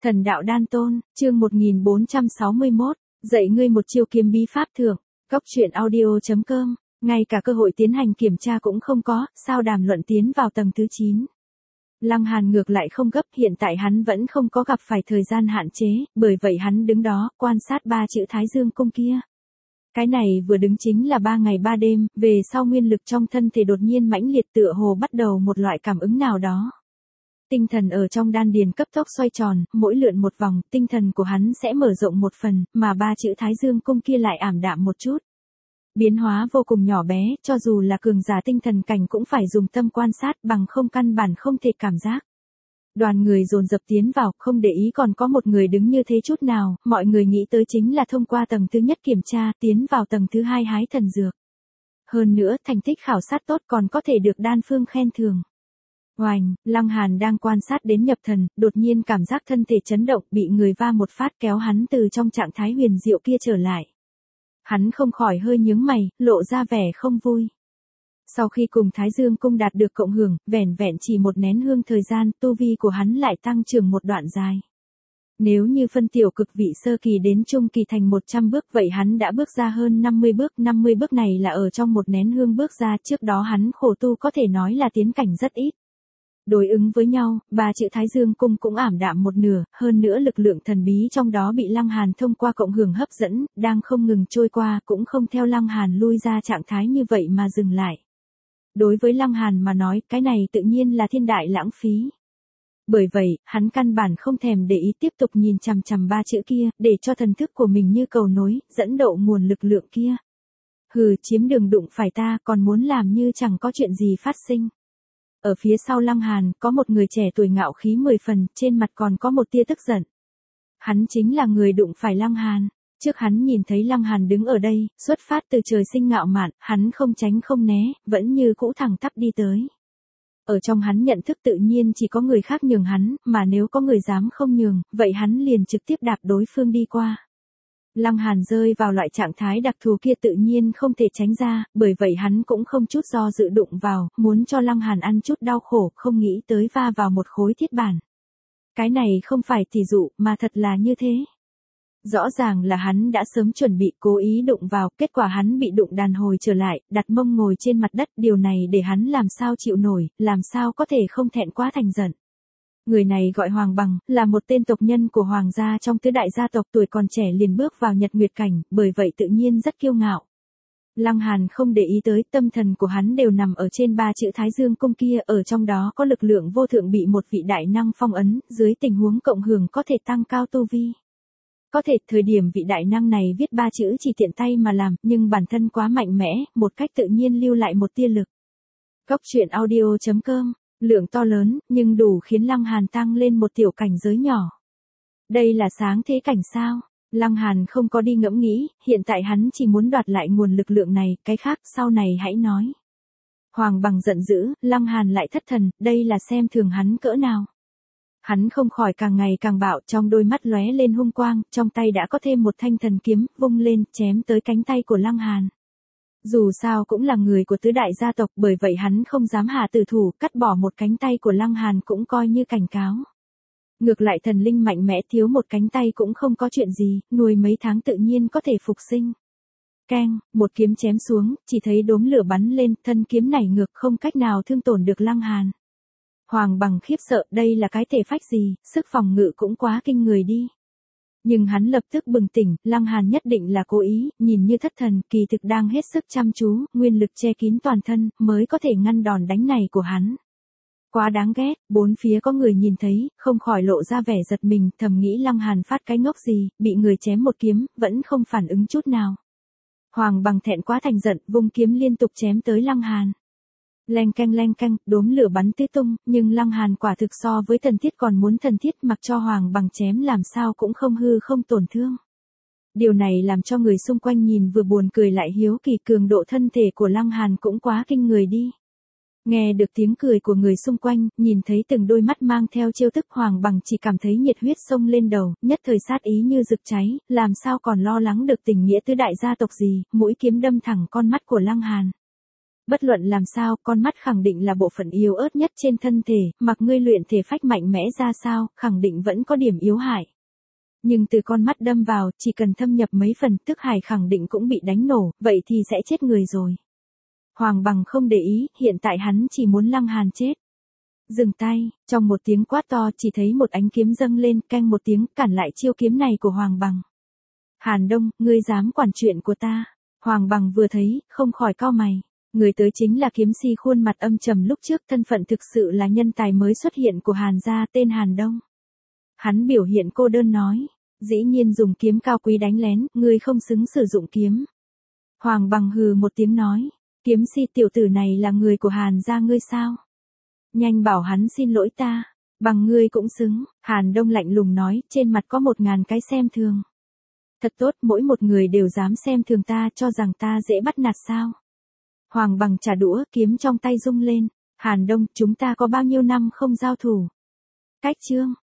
Thần đạo đan tôn, chương 1461, dạy ngươi một chiêu kiếm bí pháp thượng, góc truyện audio.com, ngay cả cơ hội tiến hành kiểm tra cũng không có, sao đàm luận tiến vào tầng thứ 9. Lăng Hàn ngược lại không gấp, hiện tại hắn vẫn không có gặp phải thời gian hạn chế, bởi vậy hắn đứng đó, quan sát 3 chữ Thái Dương cung kia. Cái này vừa đứng chính là 3 ngày 3 đêm, về sau nguyên lực trong thân thể đột nhiên mãnh liệt tựa hồ bắt đầu một loại cảm ứng nào đó. Tinh thần ở trong đan điền cấp tốc xoay tròn, mỗi lượn một vòng, tinh thần của hắn sẽ mở rộng một phần, mà 3 chữ Thái Dương cung kia lại ảm đạm một chút. Biến hóa vô cùng nhỏ bé, cho dù là cường giả tinh thần cảnh cũng phải dùng tâm quan sát, bằng không căn bản không thể cảm giác. Đoàn người dồn dập tiến vào, không để ý còn có một người đứng như thế chút nào, mọi người nghĩ tới chính là thông qua tầng thứ nhất kiểm tra, tiến vào tầng thứ 2 hái thần dược. Hơn nữa, thành tích khảo sát tốt còn có thể được đan phương khen thưởng. Oành, Lăng Hàn đang quan sát đến nhập thần, đột nhiên cảm giác thân thể chấn động, bị người va một phát kéo hắn từ trong trạng thái huyền diệu kia trở lại. Hắn không khỏi hơi nhướng mày, lộ ra vẻ không vui. Sau khi cùng Thái Dương cung đạt được cộng hưởng, vẻn vẹn chỉ một nén hương thời gian, tu vi của hắn lại tăng trưởng một đoạn dài. Nếu như phân tiểu cực vị sơ kỳ đến trung kỳ thành 100 bước, vậy hắn đã bước ra hơn 50 bước này là ở trong một nén hương bước ra, trước đó hắn khổ tu có thể nói là tiến cảnh rất ít. Đối ứng với nhau, 3 chữ Thái Dương cung cũng ảm đạm một nửa, hơn nữa lực lượng thần bí trong đó bị Lăng Hàn thông qua cộng hưởng hấp dẫn, đang không ngừng trôi qua, cũng không theo Lăng Hàn lui ra trạng thái như vậy mà dừng lại. Đối với Lăng Hàn mà nói, cái này tự nhiên là thiên đại lãng phí. Bởi vậy, hắn căn bản không thèm để ý, tiếp tục nhìn chằm chằm 3 chữ kia, để cho thần thức của mình như cầu nối, dẫn độ nguồn lực lượng kia. Hừ, chiếm đường đụng phải ta, còn muốn làm như chẳng có chuyện gì phát sinh. Ở phía sau Lăng Hàn, có một người trẻ tuổi ngạo khí 10 phần, trên mặt còn có một tia tức giận. Hắn chính là người đụng phải Lăng Hàn. Trước hắn nhìn thấy Lăng Hàn đứng ở đây, xuất phát từ trời sinh ngạo mạn, hắn không tránh không né, vẫn như cũ thẳng tắp đi tới. Ở trong hắn nhận thức tự nhiên chỉ có người khác nhường hắn, mà nếu có người dám không nhường, vậy hắn liền trực tiếp đạp đối phương đi qua. Lăng Hàn rơi vào loại trạng thái đặc thù kia tự nhiên không thể tránh ra, bởi vậy hắn cũng không chút do dự đụng vào, muốn cho Lăng Hàn ăn chút đau khổ, không nghĩ tới va vào một khối thiết bản. Cái này không phải tỷ dụ, mà thật là như thế. Rõ ràng là hắn đã sớm chuẩn bị cố ý đụng vào, kết quả hắn bị đụng đàn hồi trở lại, đặt mông ngồi trên mặt đất, điều này để hắn làm sao chịu nổi, làm sao có thể không thẹn quá thành giận. Người này gọi Hoàng Bằng, là một tên tộc nhân của Hoàng gia trong tứ đại gia tộc, tuổi còn trẻ liền bước vào Nhật Nguyệt cảnh, bởi vậy tự nhiên rất kiêu ngạo. Lăng Hàn không để ý tới, tâm thần của hắn đều nằm ở trên 3 chữ Thái Dương cung kia, ở trong đó có lực lượng vô thượng bị một vị đại năng phong ấn, dưới tình huống cộng hưởng có thể tăng cao tu vi. Có thể, thời điểm vị đại năng này viết 3 chữ chỉ tiện tay mà làm, nhưng bản thân quá mạnh mẽ, một cách tự nhiên lưu lại một tia lực. Góc truyện audio.com, lượng to lớn, nhưng đủ khiến Lăng Hàn tăng lên một tiểu cảnh giới nhỏ. Đây là sáng thế cảnh sao? Lăng Hàn không có đi ngẫm nghĩ, hiện tại hắn chỉ muốn đoạt lại nguồn lực lượng này, cái khác sau này hãy nói. Hoàng Bằng giận dữ, Lăng Hàn lại thất thần, đây là xem thường hắn cỡ nào. Hắn không khỏi càng ngày càng bạo, trong đôi mắt lóe lên hung quang, trong tay đã có thêm một thanh thần kiếm, vung lên, chém tới cánh tay của Lăng Hàn. Dù sao cũng là người của tứ đại gia tộc, bởi vậy hắn không dám hạ tử thủ, cắt bỏ một cánh tay của Lăng Hàn cũng coi như cảnh cáo. Ngược lại thần linh mạnh mẽ thiếu một cánh tay cũng không có chuyện gì, nuôi mấy tháng tự nhiên có thể phục sinh. Keng, một kiếm chém xuống, chỉ thấy đốm lửa bắn lên, thân kiếm nảy ngược không cách nào thương tổn được Lăng Hàn. Hoàng Bằng khiếp sợ, đây là cái thể phách gì, sức phòng ngự cũng quá kinh người đi. Nhưng hắn lập tức bừng tỉnh, Lăng Hàn nhất định là cố ý, nhìn như thất thần, kỳ thực đang hết sức chăm chú, nguyên lực che kín toàn thân, mới có thể ngăn đòn đánh này của hắn. Quá đáng ghét, bốn phía có người nhìn thấy, không khỏi lộ ra vẻ giật mình, thầm nghĩ Lăng Hàn phát cái ngốc gì, bị người chém một kiếm, vẫn không phản ứng chút nào. Hoàng Bằng thẹn quá thành giận, vung kiếm liên tục chém tới Lăng Hàn. Leng keng, đốm lửa bắn tứ tung, nhưng Lăng Hàn quả thực so với thần thiết còn muốn thần thiết, mặc cho Hoàng Bằng chém làm sao cũng không hư không tổn thương. Điều này làm cho người xung quanh nhìn vừa buồn cười lại hiếu kỳ, cường độ thân thể của Lăng Hàn cũng quá kinh người đi. Nghe được tiếng cười của người xung quanh, nhìn thấy từng đôi mắt mang theo trêu tức, Hoàng Bằng chỉ cảm thấy nhiệt huyết sông lên đầu, nhất thời sát ý như rực cháy, làm sao còn lo lắng được tình nghĩa tứ đại gia tộc gì, mũi kiếm đâm thẳng con mắt của Lăng Hàn. Bất luận làm sao, con mắt khẳng định là bộ phận yếu ớt nhất trên thân thể, mặc ngươi luyện thể phách mạnh mẽ ra sao, khẳng định vẫn có điểm yếu hại. Nhưng từ con mắt đâm vào, chỉ cần thâm nhập mấy phần, tức hải khẳng định cũng bị đánh nổ, vậy thì sẽ chết người rồi. Hoàng Bằng không để ý, hiện tại hắn chỉ muốn Lăng Hàn chết. Dừng tay, trong một tiếng quát to chỉ thấy một ánh kiếm dâng lên, canh một tiếng, cản lại chiêu kiếm này của Hoàng Bằng. Hàn Đông, ngươi dám quản chuyện của ta. Hoàng Bằng vừa thấy, không khỏi cau mày. Người tới chính là kiếm si khuôn mặt âm trầm lúc trước, thân phận thực sự là nhân tài mới xuất hiện của Hàn gia, tên Hàn Đông. Hắn biểu hiện cô đơn nói, dĩ nhiên dùng kiếm cao quý đánh lén, ngươi không xứng sử dụng kiếm. Hoàng Bằng hừ một tiếng nói, kiếm si tiểu tử này là người của Hàn gia ngươi sao? Nhanh bảo hắn xin lỗi ta, bằng ngươi cũng xứng. Hàn Đông lạnh lùng nói, trên mặt có 1000 cái xem thường. Thật tốt, mỗi một người đều dám xem thường ta, cho rằng ta dễ bắt nạt sao? Hoàng Bằng trả đũa, kiếm trong tay rung lên. Hàn Đông, chúng ta có bao nhiêu năm không giao thủ? Cách chương